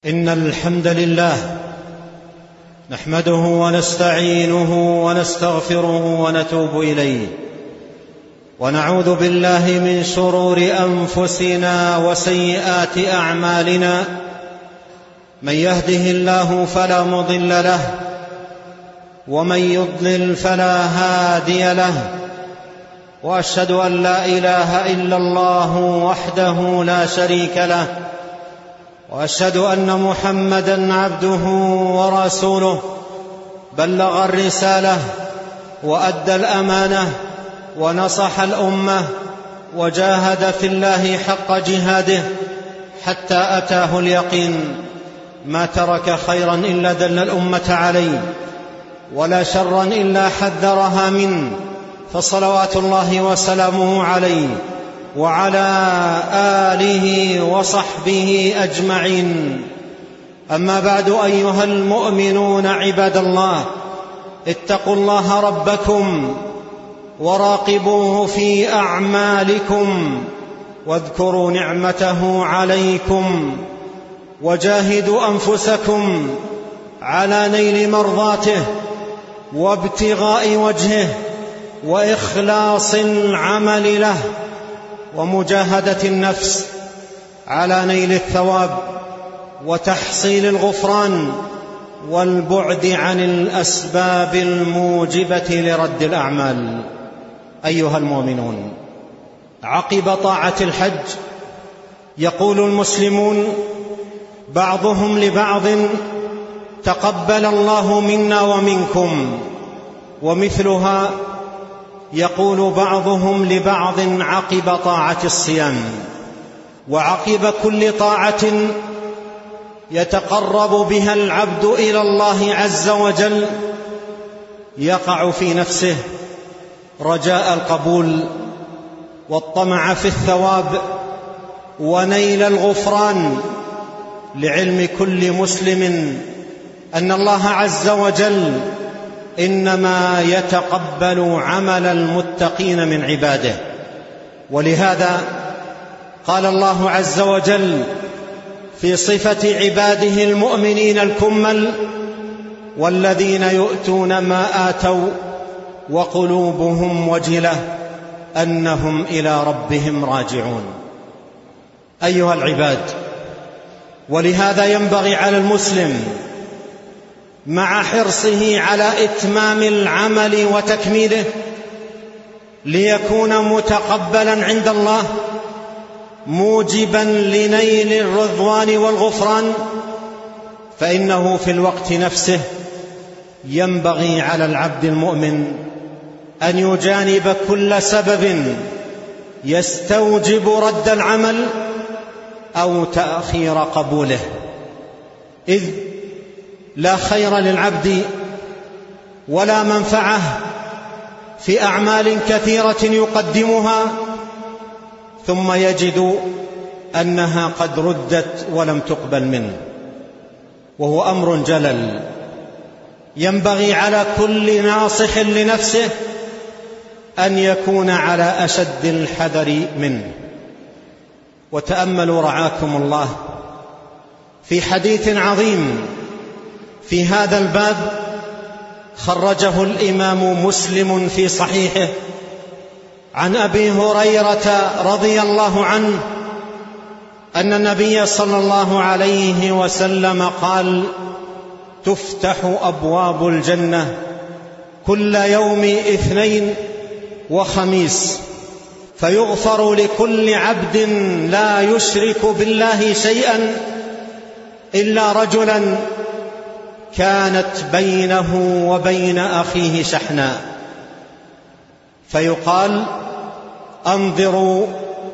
إن الحمد لله نحمده ونستعينه ونستغفره ونتوب إليه، ونعوذ بالله من شرور أنفسنا وسيئات أعمالنا. من يهده الله فلا مضل له، ومن يضلل فلا هادي له، وأشهد أن لا إله إلا الله وحده لا شريك له، وأشهد أن محمدًا عبده ورسوله. بلغ الرسالة وأدى الأمانة ونصح الأمة، وجاهد في الله حق جهاده حتى أتاه اليقين. ما ترك خيرا إلا دل الأمة عليه، ولا شرا إلا حذرها منه، فصلوات الله وسلامه عليه وعلى آله وصحبه أجمعين. أما بعد، أيها المؤمنون عباد الله، اتقوا الله ربكم وراقبوه في أعمالكم، واذكروا نعمته عليكم، وجاهدوا أنفسكم على نيل مرضاته وابتغاء وجهه وإخلاص العمل له، ومجاهدة النفس على نيل الثواب وتحصيل الغفران، والبعد عن الأسباب الموجبة لرد الأعمال. أيها المؤمنون، عقب طاعة الحج يقول المسلمون بعضهم لبعض: تقبل الله منا ومنكم. ومثلها يقول بعضهم لبعض عقب طاعة الصيام. وعقب كل طاعة يتقرب بها العبد إلى الله عز وجل يقع في نفسه رجاء القبول والطمع في الثواب ونيل الغفران، لعلم كل مسلم أن الله عز وجل إنما يتقبل عمل المتقين من عباده. ولهذا قال الله عز وجل في صفة عباده المؤمنين الكمل: والذين يؤتون ما آتوا وقلوبهم وجلة أنهم إلى ربهم راجعون. أيها العباد، ولهذا ينبغي على المسلم مع حرصه على إتمام العمل وتكميله ليكون متقبلا عند الله، موجبا لنيل الرضوان والغفران، فإنه في الوقت نفسه ينبغي على العبد المؤمن أن يجانب كل سبب يستوجب رد العمل أو تأخير قبوله، إذ لا خير للعبد ولا منفعة في أعمال كثيرة يقدمها ثم يجد أنها قد ردت ولم تقبل منه، وهو أمر جلل ينبغي على كل ناصح لنفسه أن يكون على أشد الحذر منه. وتأملوا رعاكم الله في حديث عظيم في هذا الباب خرجه الإمام مسلم في صحيحه عن أبي هريرة رضي الله عنه أن النبي صلى الله عليه وسلم قال: تفتح أبواب الجنة كل يوم اثنين وخميس، فيغفر لكل عبد لا يشرك بالله شيئا إلا رجلا كانت بينه وبين أخيه شحناء، فيقال: أنظروا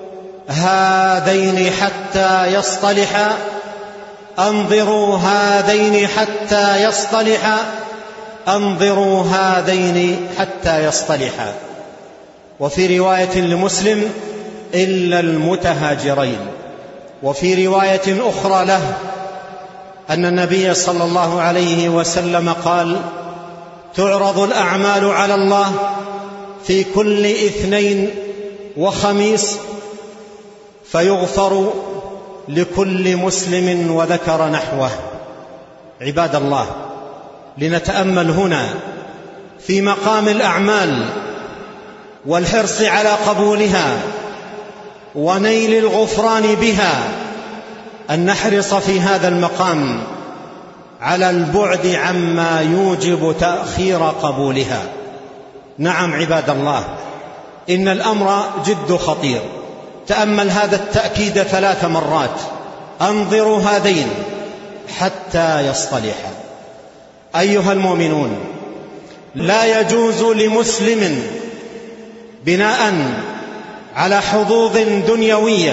هذين حتى يصطلحا، أنظروا هذين حتى يصطلحا، أنظروا هذين حتى يصطلحا. وفي رواية لمسلم: إلا المتهاجرين. وفي رواية أخرى له أن النبي صلى الله عليه وسلم قال: تعرض الأعمال على الله في كل اثنين وخميس، فيغفر لكل مسلم وذكر نحوه. عباد الله، لنتأمل هنا في مقام الأعمال والحرص على قبولها ونيل الغفران بها، أن نحرص في هذا المقام على البعد عما يوجب تأخير قبولها. نعم عباد الله، إن الأمر جد خطير. تأمل هذا التأكيد 3 مرات: أنظروا هذين حتى يصطلحا. أيها المؤمنون، لا يجوز لمسلم بناء على حظوظ دنيوية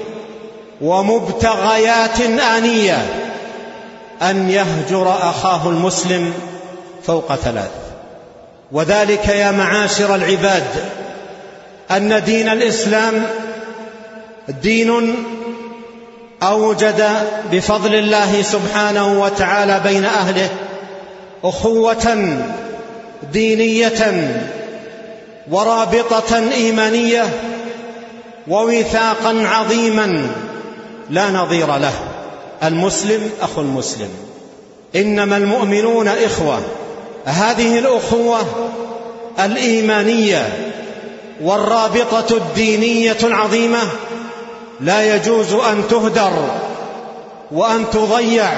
ومبتغيات آنية أن يهجر أخاه المسلم فوق 3. وذلك يا معاشر العباد أن دين الإسلام دين أوجد بفضل الله سبحانه وتعالى بين أهله أخوة دينية ورابطة إيمانية ووثاقا عظيما لا نظير له. المسلم أخو المسلم، إنما المؤمنون إخوة. هذه الأخوة الإيمانية والرابطة الدينية العظيمة لا يجوز أن تهدر وأن تضيع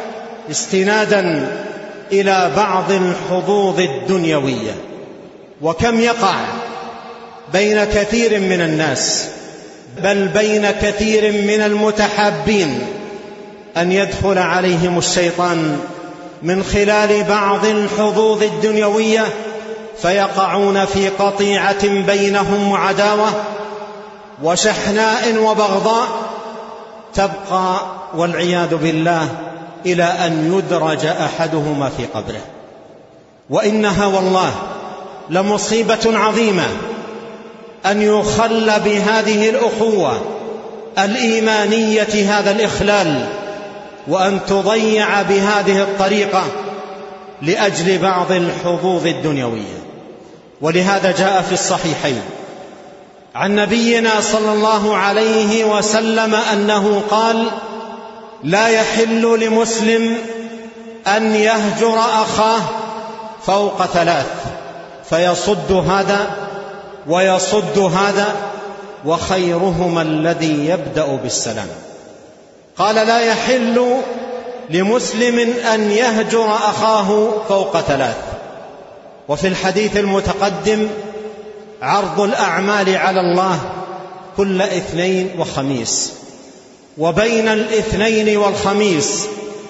استنادا إلى بعض الحظوظ الدنيوية. وكم يقع بين كثير من الناس، بل بين كثير من المتحابين، أن يدخل عليهم الشيطان من خلال بعض الحظوظ الدنيوية فيقعون في قطيعة بينهم وعداوة وشحناء وبغضاء تبقى والعياذ بالله إلى أن يدرج أحدهما في قبره. وإنها والله لمصيبة عظيمة أن يخل بهذه الأخوة الإيمانية هذا الإخلال، وأن تضيع بهذه الطريقة لأجل بعض الحظوظ الدنيوية. ولهذا جاء في الصحيحين عن نبينا صلى الله عليه وسلم أنه قال: لا يحل لمسلم أن يهجر أخاه فوق 3، فيصد هذا ويصد هذا، وخيرهما الذي يبدأ بالسلام. قال: لا يحل لمسلم أن يهجر أخاه فوق 3. وفي الحديث المتقدم: عرض الأعمال على الله كل اثنين وخميس. وبين الاثنين والخميس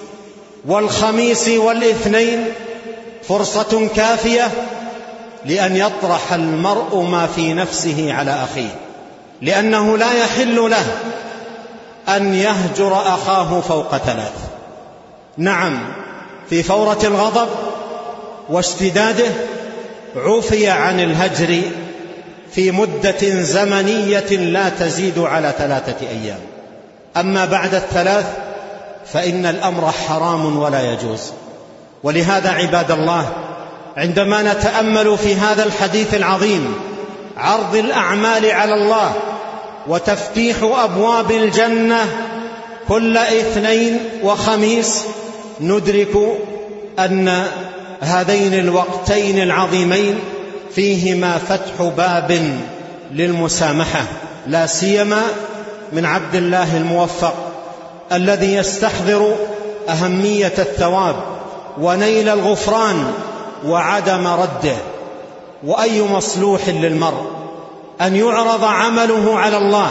والخميس والاثنين فرصة كافية لأن يطرح المرء ما في نفسه على أخيه، لأنه لا يحل له أن يهجر أخاه فوق 3. نعم، في فورة الغضب واشتداده عفي عن الهجر في مدة زمنية لا تزيد على 3 أيام. أما بعد 3 فإن الأمر حرام ولا يجوز. ولهذا عباد الله، عندما نتأمل في هذا الحديث العظيم عرض الأعمال على الله وتفتيح أبواب الجنة كل اثنين وخميس، ندرك أن هذين الوقتين العظيمين فيهما فتح باب للمسامحة، لا سيما من عبد الله الموفق الذي يستحضر أهمية الثواب ونيل الغفران وعدم رده. وأي مصلوح للمرء أن يعرض عمله على الله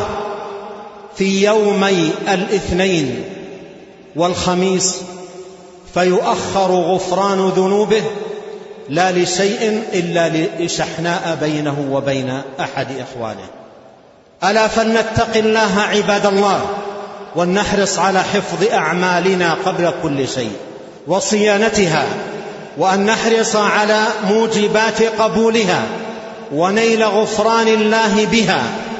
في يومي الاثنين والخميس فيؤخر غفران ذنوبه لا لشيء إلا لشحناء بينه وبين أحد إخوانه. ألا فلنتق الله عباد الله، ولنحرص على حفظ أعمالنا قبل كل شيء وصيانتها، وأن نحرص على موجبات قبولها ونيل غفران الله بها،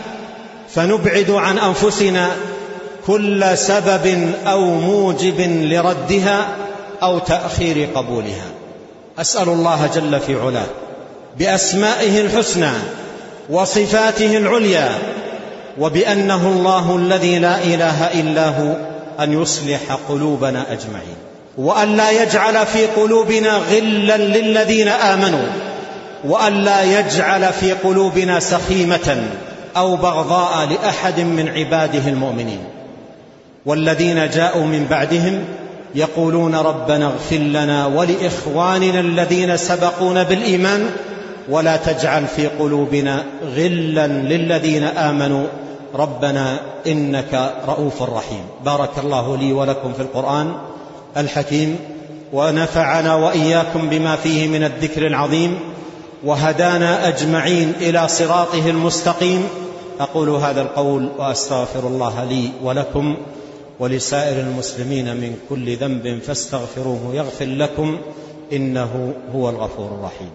فنبعد عن أنفسنا كل سبب أو موجب لردها أو تأخير قبولها. أسأل الله جل في علاه بأسمائه الحسنى وصفاته العليا وبأنه الله الذي لا إله إلا هو أن يصلح قلوبنا أجمعين، وأن لا يجعل في قلوبنا غلا للذين آمنوا، وأن لا يجعل في قلوبنا سخيمة أو بغضاء لأحد من عباده المؤمنين. والذين جاءوا من بعدهم يقولون ربنا اغفر لنا ولإخواننا الذين سبقونا بالإيمان ولا تجعل في قلوبنا غلا للذين آمنوا ربنا إنك رؤوف رحيم. بارك الله لي ولكم في القرآن الحكيم، ونفعنا وإياكم بما فيه من الذكر العظيم، وهدانا أجمعين إلى صراطه المستقيم. أقول هذا القول وأستغفر الله لي ولكم ولسائر المسلمين من كل ذنب فاستغفروه يغفر لكم إنه هو الغفور الرحيم.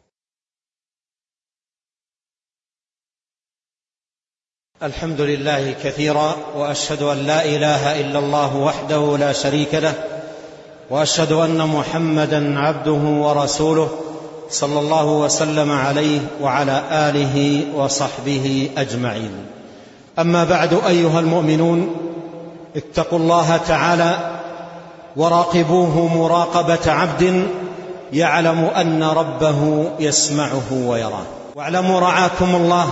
الحمد لله كثيرا، وأشهد أن لا إله إلا الله وحده لا شريك له، وأشهد أن محمدا عبده ورسوله صلى الله وسلم عليه وعلى آله وصحبه أجمعين. أما بعد، أيها المؤمنون، اتقوا الله تعالى وراقبوه مراقبة عبد يعلم أن ربه يسمعه ويراه. واعلموا رعاكم الله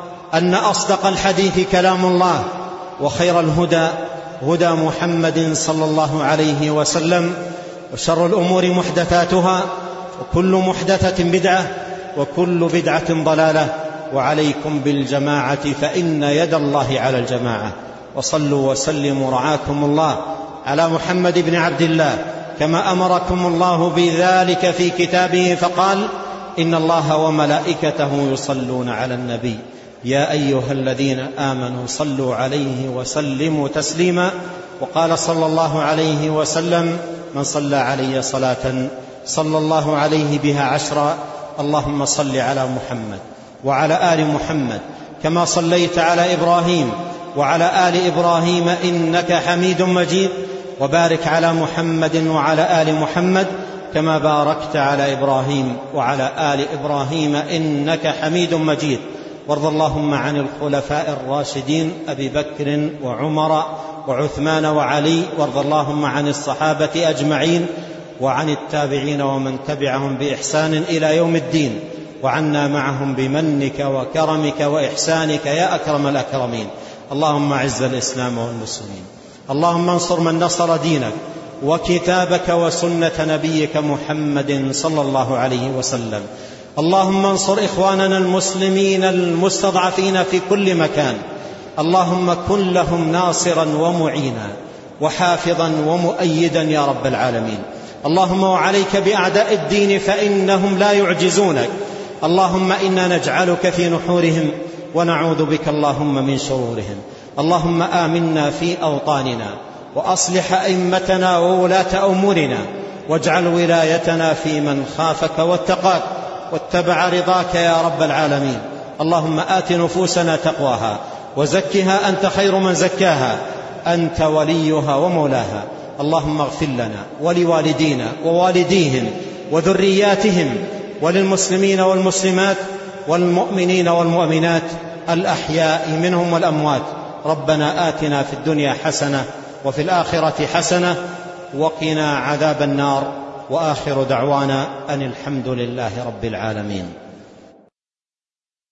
أن أصدق الحديث كلام الله، وخير الهدى هدى محمد صلى الله عليه وسلم، وشر الأمور محدثاتها، وكل محدثة بدعة، وكل بدعة ضلالة، وعليكم بالجماعة فإن يد الله على الجماعة. وصلوا وسلموا رعاكم الله على محمد بن عبد الله كما أمركم الله بذلك في كتابه، فقال إن الله وملائكته يصلون على النبي يا أيها الذين آمنوا صلوا عليه وسلموا تسليما. وقال صلى الله عليه وسلم من صلى علي صلاة صلى الله عليه بها عشرا. اللهم صل على محمد وعلى آل محمد كما صليت على إبراهيم وعلى آل إبراهيم إنك حميد مجيد، وبارك على محمد وعلى آل محمد كما باركت على إبراهيم وعلى آل إبراهيم إنك حميد مجيد. وارض اللهم عن الخلفاء الراشدين أبي بكر وعمر وعثمان وعلي، وارض اللهم عن الصحابة أجمعين وعن التابعين ومن تبعهم بإحسان إلى يوم الدين، وعنا معهم بمنك وكرمك وإحسانك يا أكرم الأكرمين. اللهم أعز الإسلام والمسلمين، اللهم انصر من نصر دينك وكتابك وسنة نبيك محمد صلى الله عليه وسلم. اللهم انصر إخواننا المسلمين المستضعفين في كل مكان، اللهم كن لهم ناصرا ومعينا وحافظا ومؤيدا يا رب العالمين. اللهم وعليك بأعداء الدين فإنهم لا يعجزونك. اللهم إنا نجعلك في نحورهم ونعوذ بك اللهم من شرورهم. اللهم آمنا في أوطاننا، وأصلح أئمتنا وولاة أمورنا، واجعل ولايتنا في من خافك واتقاك واتبع رضاك يا رب العالمين. اللهم آت نفوسنا تقواها وزكها أنت خير من زكاها، أنت وليها ومولاها. اللهم اغفر لنا ولوالدينا ووالديهم وذرياتهم وللمسلمين والمسلمات والمؤمنين والمؤمنات الأحياء منهم والأموات. ربنا آتنا في الدنيا حسنة وفي الآخرة حسنة وقنا عذاب النار. وآخر دعوانا أن الحمد لله رب العالمين.